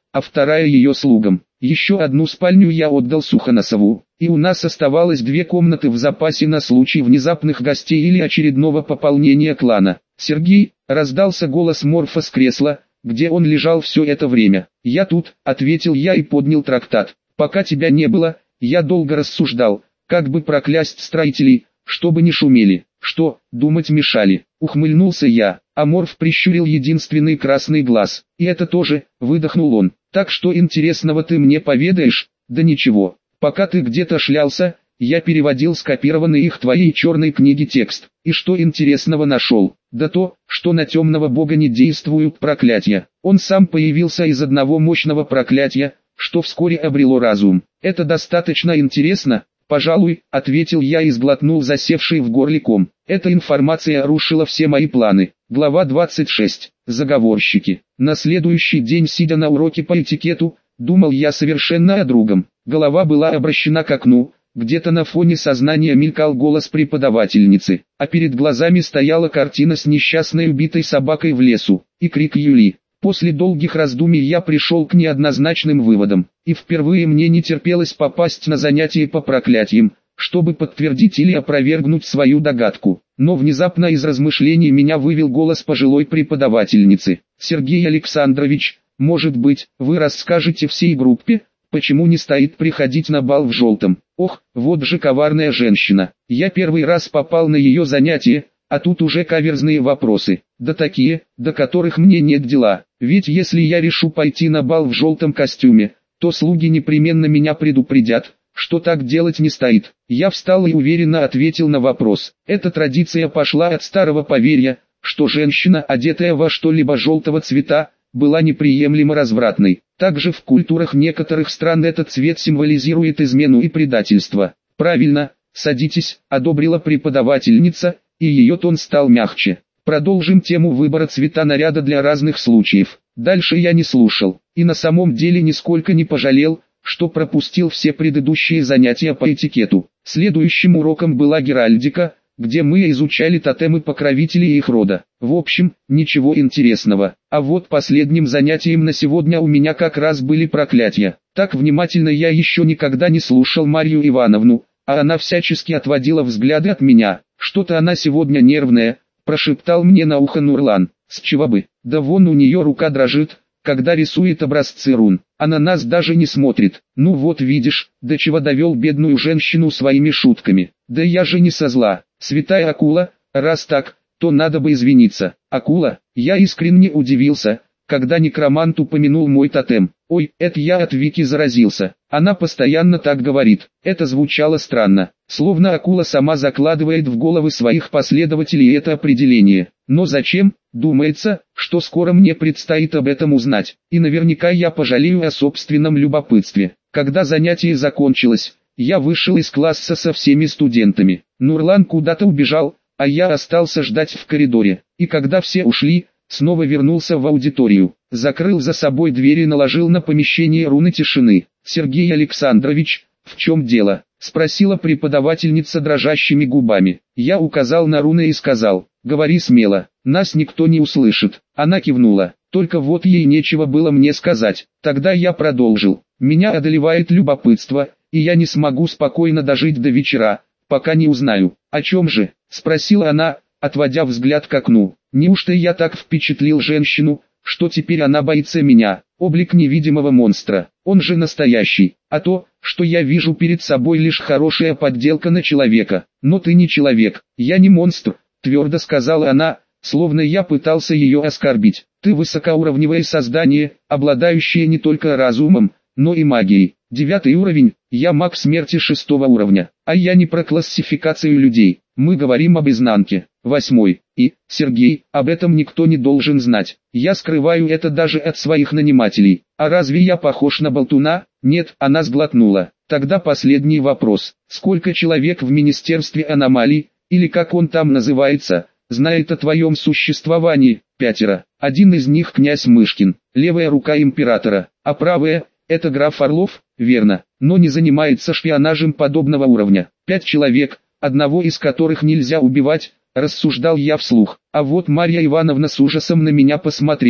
а вторая ее слугам. Еще одну спальню я отдал Сухоносову, и у нас оставалось две комнаты в запасе на случай внезапных гостей или очередного пополнения клана. «Сергей», — раздался голос Морфа с кресла, где он лежал все это время. «Я тут», — ответил я и поднял трактат. «Пока тебя не было, я долго рассуждал, как бы проклясть строителей, чтобы не шумели, что, думать мешали». Ухмыльнулся я, а Морф прищурил единственный красный глаз. «И это тоже», — выдохнул он. «Так что интересного ты мне поведаешь?» «Да ничего. Пока ты где-то шлялся, я переводил скопированный их твоей черной книги текст. И что интересного нашел? Да то, что на темного бога не действуют проклятия. Он сам появился из одного мощного проклятия, что вскоре обрело разум. Это достаточно интересно?» «Пожалуй», — ответил я и сглотнул засевший в горле ком. Эта информация рушила все мои планы. Глава двадцать шесть. Заговорщики. На следующий день, сидя на уроке по этикету, думал я совершенно о другом. Голова была обращена к окну, где-то на фоне сознания мелькал голос преподавательницы, а перед глазами стояла картина с несчастной убитой собакой в лесу, и крик Юли. После долгих раздумий я пришел к неоднозначным выводам, и впервые мне не терпелось попасть на занятия по проклятиям, чтобы подтвердить или опровергнуть свою догадку. Но внезапно из размышлений меня вывел голос пожилой преподавательницы. «Сергей Александрович, может быть, вы расскажете всей группе, почему не стоит приходить на бал в желтом?» Ох, вот же коварная женщина. Я первый раз попал на ее занятие, а тут уже каверзные вопросы, да такие, до которых мне нет дела. Ведь если я решу пойти на бал в желтом костюме, то слуги непременно меня предупредят, что так делать не стоит. Я встал и уверенно ответил на вопрос. Эта традиция пошла от старого поверья, что женщина, одетая во что-либо желтого цвета, была неприемлемо развратной. Также в культурах некоторых стран этот цвет символизирует измену и предательство. «Правильно, садитесь», — одобрила преподавательница, и ее тон стал мягче. «Продолжим тему выбора цвета наряда для разных случаев». Дальше я не слушал, и на самом деле нисколько не пожалел, что пропустил все предыдущие занятия по этикету. Следующим уроком была геральдика, где мы изучали тотемы покровителей и их рода. В общем, ничего интересного. А вот последним занятием на сегодня у меня как раз были проклятия. Так внимательно я еще никогда не слушал Марью Ивановну, а она всячески отводила взгляды от меня. «Что-то она сегодня нервная», — прошептал мне на ухо Нурлан. «С чего бы? Да вон у нее рука дрожит, когда рисует образцы рун, а на нас даже не смотрит. Ну вот видишь, до чего довел бедную женщину своими шутками. Да я же не со зла. Святая акула, раз так, то надо бы извиниться». «Акула?» Я искренне удивился, когда некромант упомянул мой тотем. «Ой, это я от Вики заразился. Она постоянно так говорит». Это звучало странно, словно акула сама закладывает в головы своих последователей это определение. Но зачем? Думается, что скоро мне предстоит об этом узнать, и наверняка я пожалею о собственном любопытстве. Когда занятие закончилось, я вышел из класса со всеми студентами. Нурлан куда-то убежал, а я остался ждать в коридоре. И когда все ушли, снова вернулся в аудиторию, закрыл за собой дверь и наложил на помещение руны тишины. «Сергей Александрович, в чем дело?» — спросила преподавательница дрожащими губами. Я указал на руны и сказал: «Говори смело, нас никто не услышит». Она кивнула, только вот ей нечего было мне сказать. Тогда я продолжил. «Меня одолевает любопытство, и я не смогу спокойно дожить до вечера, пока не узнаю». «О чем же?» — спросила она, отводя взгляд к окну. «Неужто я так впечатлил женщину, что теперь она боится меня? Облик невидимого монстра, он же настоящий, а то, что я вижу перед собой, лишь хорошая подделка на человека. Но ты не человек, я не монстр», — твердо сказала она, словно я пытался ее оскорбить. «Ты высокоуровневое создание, обладающее не только разумом, но и магией. Девятый уровень, я маг смерти шестого уровня, а я не про классификацию людей, мы говорим об изнанке. Восьмой. И, Сергей, об этом никто не должен знать. Я скрываю это даже от своих нанимателей. А разве я похож на болтуна?» «Нет», — она сглотнула. «Тогда последний вопрос. Сколько человек в Министерстве аномалий, или как он там называется, знает о твоем существовании?» «Пятеро. Один из них князь Мышкин, левая рука императора, а правая — это граф Орлов». «Верно, но не занимается шпионажем подобного уровня. Пять человек, одного из которых нельзя убивать», — рассуждал я вслух. А вот Марья Ивановна с ужасом на меня посмотрела.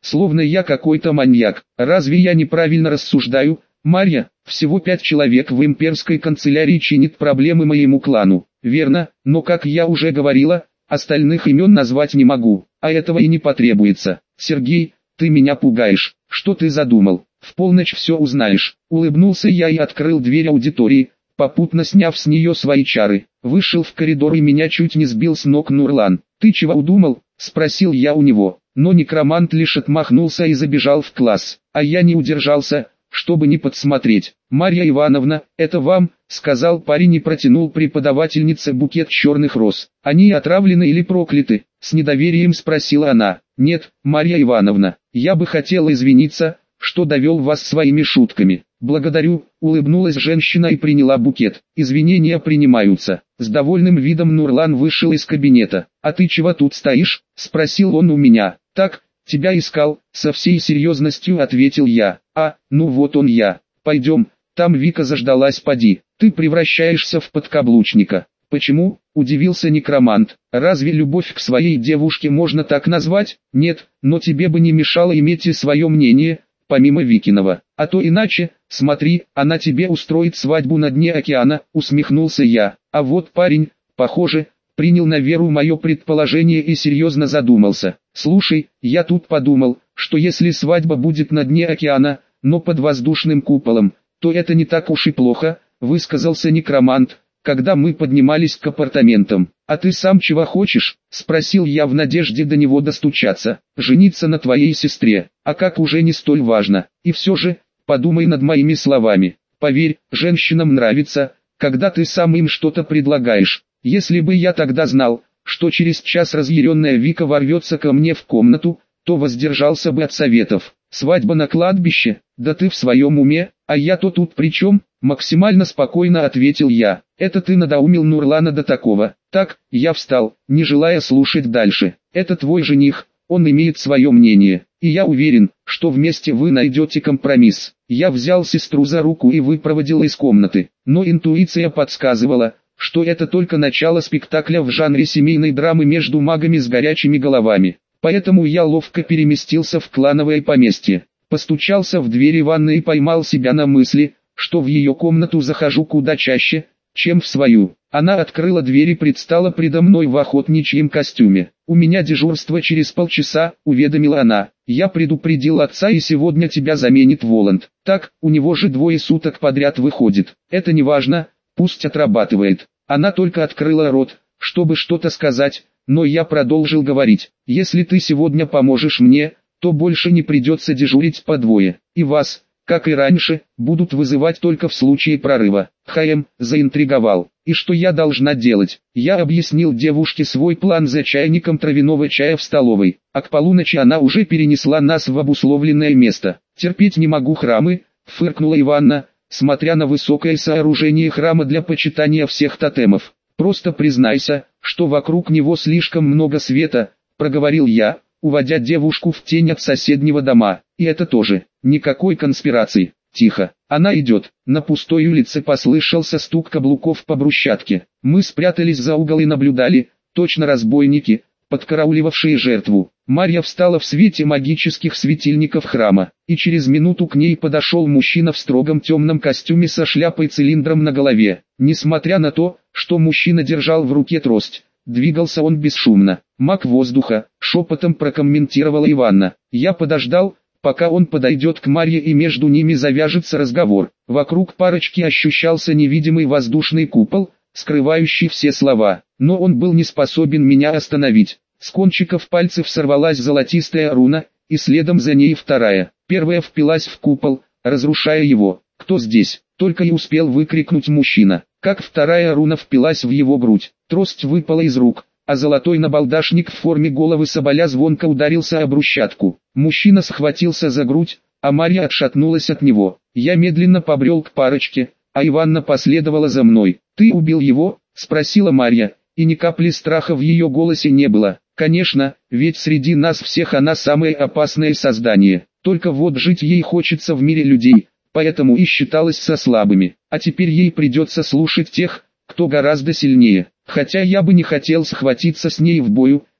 словно я какой-то маньяк. Разве я неправильно рассуждаю, Марья? Всего пять человек в имперской канцелярии чинит проблемы моему клану. Верно, но как я уже говорила, остальных имен назвать не могу, а этого и не потребуется. Сергей, ты меня пугаешь. Что ты задумал? В полночь все узнаешь. Улыбнулся я и открыл дверь аудитории, попутно сняв с нее свои чары. Вышел в коридор и меня чуть не сбил с ног Нурлан. «Ты чего удумал?» – спросил я у него. Но некромант лишь отмахнулся и забежал в класс, а я не удержался, чтобы не подсмотреть. «Марья Ивановна, это вам», — сказал парень и протянул преподавательнице букет черных роз. «Они отравлены или прокляты?» — с недоверием спросила она. «Нет, Марья Ивановна, я бы хотела извиниться, что довел вас своими шутками». «Благодарю», — улыбнулась женщина и приняла букет. «Извинения принимаются». С довольным видом Нурлан вышел из кабинета. «А ты чего тут стоишь?» — спросил он у меня. «Так, тебя искал», — со всей серьезностью ответил я. «А, ну вот он я. Пойдем, там Вика заждалась, поди. Ты превращаешься в подкаблучника». «Почему?» – удивился некромант. «Разве любовь к своей девушке можно так назвать?» «Нет, но тебе бы не мешало иметь и свое мнение, помимо Викиного. А то иначе, смотри, она тебе устроит свадьбу на дне океана», – усмехнулся я. А вот парень, похоже, принял на веру мое предположение и серьезно задумался. «Слушай, я тут подумал, что если свадьба будет на дне океана, но под воздушным куполом, то это не так уж и плохо», – высказался некромант, когда мы поднимались к апартаментам. «А ты сам чего хочешь?» – спросил я в надежде до него достучаться. «Жениться на твоей сестре, а как уже не столь важно. И все же, подумай над моими словами. Поверь, женщинам нравится, когда ты сам им что-то предлагаешь. Если бы я тогда знал, что через час разъяренная Вика ворвется ко мне в комнату, то воздержался бы от советов. Свадьба на кладбище? Да ты в своем уме, а я-то тут при чем?» Максимально спокойно ответил я. «Это ты надоумил Нурлана до такого». Так, я встал, не желая слушать дальше. «Это твой жених, он имеет свое мнение, и я уверен, что вместе вы найдете компромисс». Я взял сестру за руку и выпроводил из комнаты, но интуиция подсказывала, что это только начало спектакля в жанре семейной драмы между магами с горячими головами. Поэтому я ловко переместился в клановое поместье, постучался в дверь ванной и поймал себя на мысли, что в ее комнату захожу куда чаще, чем в свою. Она открыла дверь и предстала предо мной в охотничьем костюме. «У меня дежурство через полчаса», — уведомила она. «Я предупредил отца, и сегодня тебя заменит Воланд. Так, у него же двое суток подряд выходит. Это не важно, пусть отрабатывает». Она только открыла рот, чтобы что-то сказать, но я продолжил говорить. «Если ты сегодня поможешь мне, то больше не придется дежурить по двое. И вас, как и раньше, будут вызывать только в случае прорыва». ХМ заинтриговал. «И что я должна делать?» Я объяснил девушке свой план за чайником травяного чая в столовой, а к полуночи она уже перенесла нас в обусловленное место. «Терпеть не могу храмы», — фыркнула Иванна, смотря на высокое сооружение храма для почитания всех тотемов. «Просто признайся, что вокруг него слишком много света», — проговорил я, уводя девушку в тень от соседнего дома. «И это тоже, никакой конспирации». «Тихо, она идет». На пустой улице послышался стук каблуков по брусчатке. Мы спрятались за угол и наблюдали, точно разбойники, подкарауливавшие жертву. Марья встала в свете магических светильников храма, и через минуту к ней подошел мужчина в строгом темном костюме со шляпой-цилиндром на голове. Несмотря на то, что мужчина держал в руке трость, двигался он бесшумно. «Маг воздуха», — шепотом прокомментировала Иванна. Я подождал, пока он подойдет к Марье и между ними завяжется разговор. Вокруг парочки ощущался невидимый воздушный купол, скрывающий все слова, но он был не способен меня остановить. С кончиков пальцев сорвалась золотистая руна, и следом за ней вторая. Первая впилась в купол, разрушая его. «Кто здесь?» — только и успел выкрикнуть мужчина, как вторая руна впилась в его грудь. Трость выпала из рук, а золотой набалдашник в форме головы соболя звонко ударился о брусчатку. Мужчина схватился за грудь, а Марья отшатнулась от него. Я медленно побрел к парочке, а Иванна последовала за мной. «Ты убил его?» — спросила Марья, и ни капли страха в ее голосе не было. «Конечно, ведь среди нас всех она самое опасное создание. Только вот жить ей хочется в мире людей, поэтому и считалась со слабыми. А теперь ей придется слушать тех, кто гораздо сильнее. Хотя я бы не хотел схватиться с ней в бою,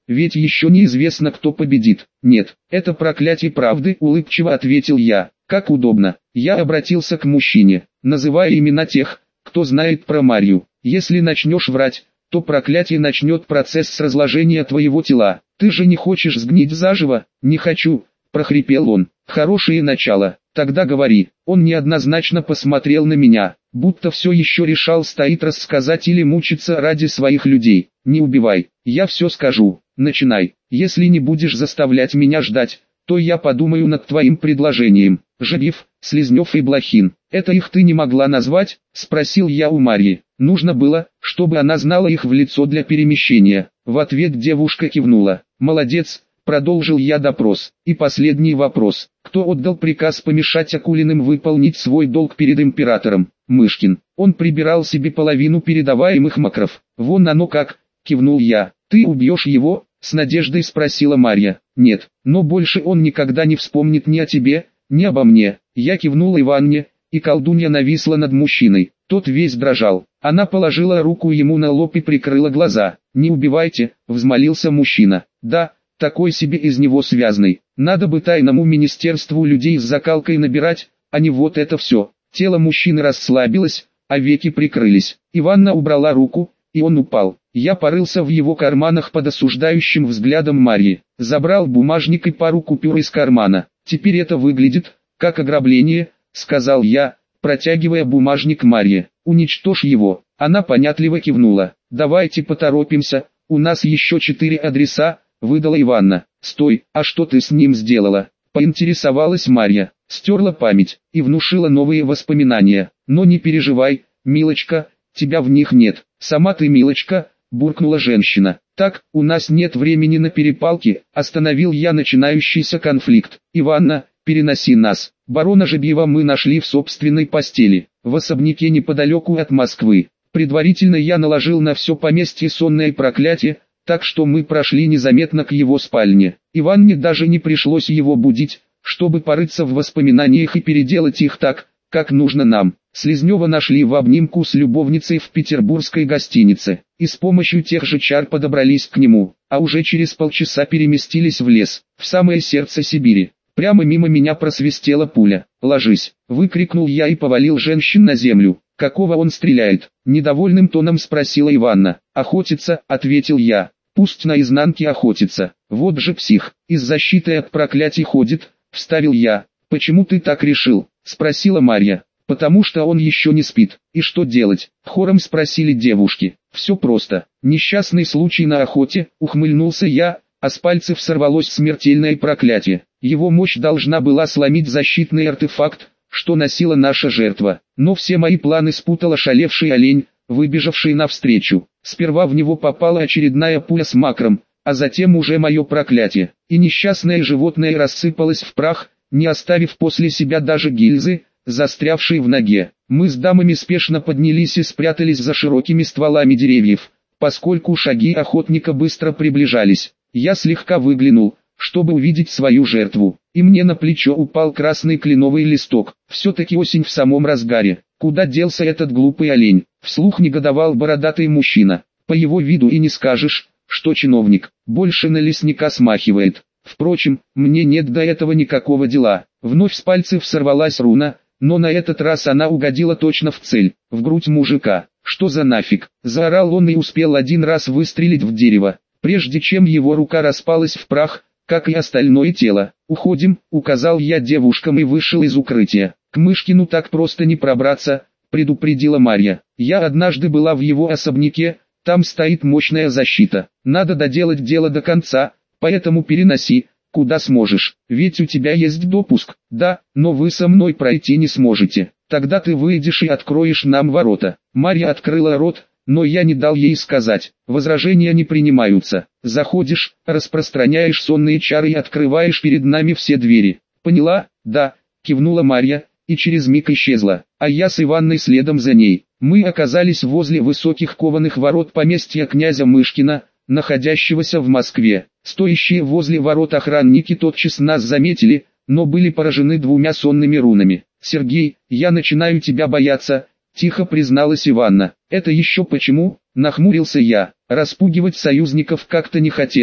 ведь еще неизвестно, кто победит. Нет, это проклятие правды, улыбчиво ответил я. Как удобно. Я обратился к мужчине, называя имена тех, кто знает про Марью. Если начнешь врать, то проклятие начнет процесс разложения твоего тела. Ты же не хочешь сгнить заживо? Не хочу, прохрипел он. Хорошее начало. Тогда говори. Он неоднозначно посмотрел на меня, будто все еще решал, стоит рассказать или мучиться ради своих людей. Не убивай, я все скажу. Начинай. Если не будешь заставлять меня ждать, то я подумаю над твоим предложением. Жабив, Слизнев и Блохин. Это их ты не могла назвать? Спросил я у Марьи. Нужно было, чтобы она знала их в лицо для перемещения. В ответ девушка кивнула. Молодец, продолжил я допрос. И последний вопрос. Кто отдал приказ помешать Акулиным выполнить свой долг перед императором? Мышкин. Он прибирал себе половину передаваемых макров. Вон оно как, кивнул я. Ты убьешь его? С надеждой спросила Марья. Нет, но больше он никогда не вспомнит ни о тебе, ни обо мне. Я кивнул Иванне, и колдунья нависла над мужчиной. Тот весь дрожал. Она положила руку ему на лоб и прикрыла глаза. «Не убивайте», — взмолился мужчина. «Да, такой себе из него связный. Надо бы тайному министерству людей с закалкой набирать, а не вот это все». Тело мужчины расслабилось, а веки прикрылись. Иванна убрала руку, и он упал. Я порылся в его карманах под осуждающим взглядом Марьи. Забрал бумажник и пару купюр из кармана. «Теперь это выглядит, как ограбление», — сказал я, протягивая бумажник Марье. «Уничтожь его». Она понятливо кивнула. «Давайте поторопимся, у нас еще четыре адреса», — выдала Иванна. «Стой, а что ты с ним сделала?» — поинтересовалась Марья. Стерла память и внушила новые воспоминания. «Но не переживай, милочка, тебя в них нет». «Сама ты милочка», — буркнула женщина. «Так, у нас нет времени на перепалки», — остановил я начинающийся конфликт. «Иванна, переноси нас». Барона Жабьева мы нашли в собственной постели, в особняке неподалеку от Москвы. Предварительно я наложил на все поместье сонное проклятие, так что мы прошли незаметно к его спальне. Иванне даже не пришлось его будить, чтобы порыться в воспоминаниях и переделать их так, как нужно нам. Слизнева нашли в обнимку с любовницей в петербургской гостинице, и с помощью тех же чар подобрались к нему, а уже через полчаса переместились в лес, в самое сердце Сибири. Прямо мимо меня просвистела пуля. «Ложись!» — выкрикнул я и повалил женщин на землю. «Какого он стреляет?» — недовольным тоном спросила Иванна. «Охотится», — ответил я. «Пусть наизнанке охотится. Вот же псих, из защиты от проклятий ходит», — вставил я. «Почему ты так решил?» — спросила Марья. «Потому что он еще не спит. И что делать?» — хором спросили девушки. «Все просто. Несчастный случай на охоте», — ухмыльнулся я, а с пальцев сорвалось смертельное проклятие. Его мощь должна была сломить защитный артефакт, что носила наша жертва. Но все мои планы спутал ошалевший олень, выбежавший навстречу. Сперва в него попала очередная пуля с макром, а затем уже мое проклятие. И несчастное животное рассыпалось в прах, не оставив после себя даже гильзы, застрявшей в ноге. Мы с дамами спешно поднялись и спрятались за широкими стволами деревьев, поскольку шаги охотника быстро приближались. Я слегка выглянул, чтобы увидеть свою жертву, и мне на плечо упал красный кленовый листок. Все-таки осень в самом разгаре. Куда делся этот глупый олень? Вслух негодовал бородатый мужчина. По его виду и не скажешь, что чиновник, больше на лесника смахивает. Впрочем, мне нет до этого никакого дела. Вновь с пальцев сорвалась руна, но на этот раз она угодила точно в цель, в грудь мужика. «Что за нафиг?» – заорал он и успел один раз выстрелить в дерево, прежде чем его рука распалась в прах, как и остальное тело. «Уходим», — указал я девушкам и вышел из укрытия. «К Мышкину так просто не пробраться», — предупредила Марья. «Я однажды была в его особняке, там стоит мощная защита. Надо доделать дело до конца, поэтому переноси, куда сможешь. Ведь у тебя есть допуск». «Да, но вы со мной пройти не сможете. Тогда ты выйдешь и откроешь нам ворота». Марья открыла рот, но я не дал ей сказать. Возражения не принимаются. Заходишь, распространяешь сонные чары и открываешь перед нами все двери. «Поняла?» «Да», — кивнула Марья, и через миг исчезла, а я с Иванной следом за ней. Мы оказались возле высоких кованых ворот поместья князя Мышкина, находящегося в Москве. Стоящие возле ворот охранники тотчас нас заметили, но были поражены двумя сонными рунами. «Сергей, я начинаю тебя бояться», — тихо призналась Иванна. «Это еще почему?» — нахмурился я. Распугивать союзников как-то не хотелось.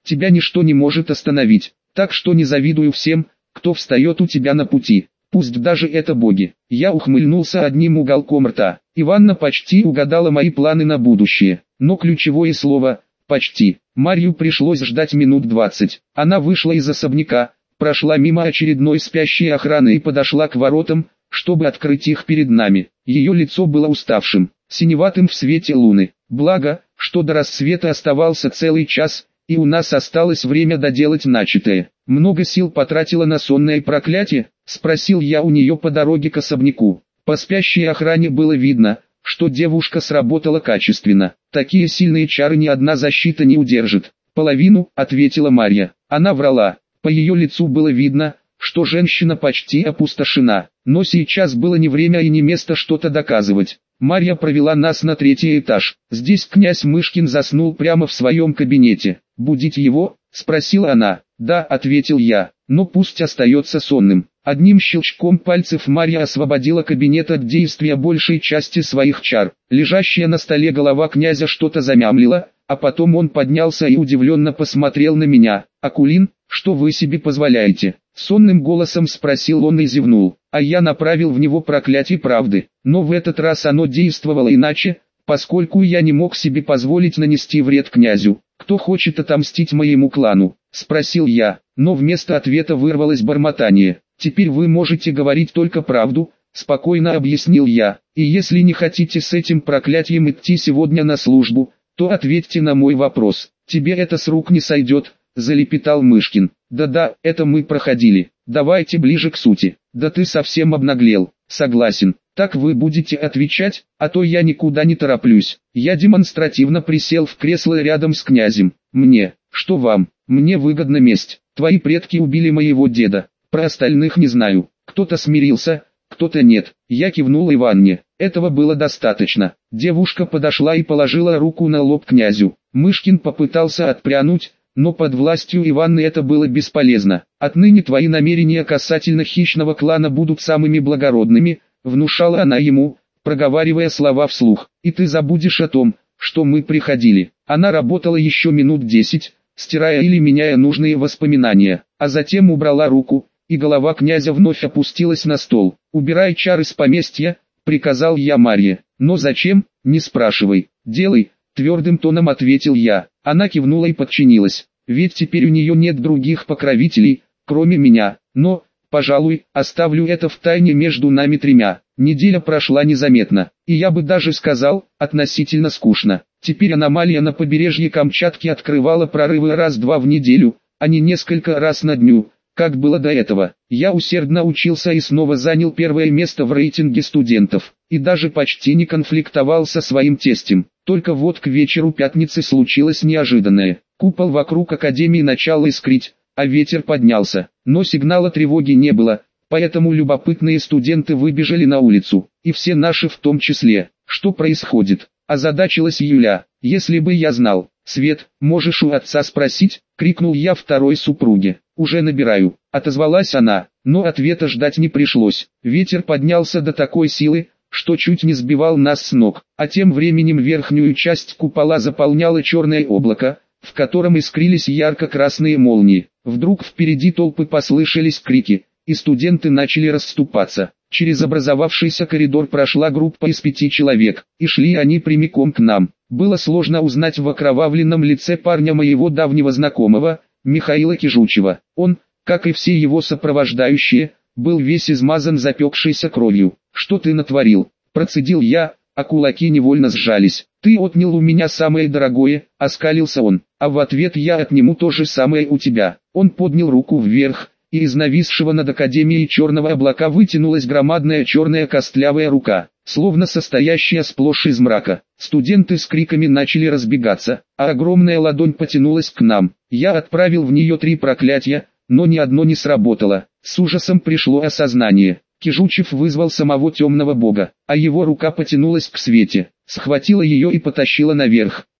тебя ничто не может остановить, так что не завидую всем, кто встает у тебя на пути, пусть даже это боги. Я ухмыльнулся одним уголком рта. Иванна почти угадала мои планы на будущее, но ключевое слово «почти». Марью пришлось ждать минут двадцать. Она вышла из особняка, прошла мимо очередной спящей охраны и подошла к воротам, чтобы открыть их перед нами. Ее лицо было уставшим, синеватым в свете луны. Благо, что до рассвета оставался целый час, и у нас осталось время доделать начатое. «Много сил потратила на сонное проклятие?» — спросил я у нее по дороге к особняку. По спящей охране было видно, что девушка сработала качественно. Такие сильные чары ни одна защита не удержит. «Половину», — ответила Марья. Она врала. По ее лицу было видно, что женщина почти опустошена. Но сейчас было не время и не место что-то доказывать. Марья провела нас на третий этаж. Здесь князь Мышкин заснул прямо в своем кабинете. «Будить его?» — спросила она. «Да», — ответил я, — «но пусть остается сонным». Одним щелчком пальцев Марья освободила кабинет от действия большей части своих чар. Лежащая на столе голова князя что-то замямлила, а потом он поднялся и удивленно посмотрел на меня. «Акулин, что вы себе позволяете?» Сонным голосом спросил он и зевнул, а я направил в него проклятие правды. Но в этот раз оно действовало иначе, поскольку я не мог себе позволить нанести вред князю. «Кто хочет отомстить моему клану?» — спросил я, но вместо ответа вырвалось бормотание. «Теперь вы можете говорить только правду», — спокойно объяснил я. «И если не хотите с этим проклятием идти сегодня на службу, то ответьте на мой вопрос. Тебе это с рук не сойдет», — залепетал Мышкин. «Да-да, это мы проходили. Давайте ближе к сути». «Да ты совсем обнаглел». «Согласен. Так вы будете отвечать, а то я никуда не тороплюсь». Я демонстративно присел в кресло рядом с князем. «Мне, что вам, мне выгодна месть. Твои предки убили моего деда. Про остальных не знаю. Кто-то смирился, кто-то нет». Я кивнул Иванне. Этого было достаточно. Девушка подошла и положила руку на лоб князю. Мышкин попытался отпрянуть, но под властью Иванны это было бесполезно. «Отныне твои намерения касательно хищного клана будут самыми благородными», — внушала она ему, проговаривая слова вслух. «И ты забудешь о том, что мы приходили». Она работала еще минут десять, стирая или меняя нужные воспоминания, а затем убрала руку, и голова князя вновь опустилась на стол. «Убирай чары с поместья», — приказал я Марье. «Но зачем? Не спрашивай. Делай», — твердым тоном ответил я. Она кивнула и подчинилась. «Ведь теперь у нее нет других покровителей, кроме меня. Но, пожалуй, оставлю это в тайне между нами тремя». Неделя прошла незаметно, и я бы даже сказал, относительно скучно. Теперь аномалия на побережье Камчатки открывала прорывы раз-два в неделю, а не несколько раз на дню, как было до этого. Я усердно учился и снова занял первое место в рейтинге студентов, и даже почти не конфликтовал со своим тестем. Только вот к вечеру пятницы случилось неожиданное. Купол вокруг академии начал искрить, а ветер поднялся, но сигнала тревоги не было, поэтому любопытные студенты выбежали на улицу, и все наши в том числе. «Что происходит?» – озадачилась Юля. «Если бы я знал». «Свет, можешь у отца спросить?» – крикнул я второй супруге. «Уже набираю», – отозвалась она, но ответа ждать не пришлось. Ветер поднялся до такой силы, что чуть не сбивал нас с ног, а тем временем верхнюю часть купола заполняло черное облако, в котором искрились ярко-красные молнии. Вдруг впереди толпы послышались крики, и студенты начали расступаться. Через образовавшийся коридор прошла группа из пяти человек, и шли они прямиком к нам. Было сложно узнать в окровавленном лице парня моего давнего знакомого, Михаила Кижучева. Он, как и все его сопровождающие, был весь измазан запекшейся кровью. «Что ты натворил?» – процедил я, а кулаки невольно сжались. «Ты отнял у меня самое дорогое», – оскалился он, – «а в ответ я отниму то же самое у тебя». Он поднял руку вверх, и из нависшего над академией черного облака вытянулась громадная черная костлявая рука, словно состоящая сплошь из мрака. Студенты с криками начали разбегаться, а огромная ладонь потянулась к нам. Я отправил в нее три проклятия, но ни одно не сработало. С ужасом пришло осознание. Кижучев вызвал самого темного бога, а его рука потянулась к Свете, схватила ее и потащила наверх.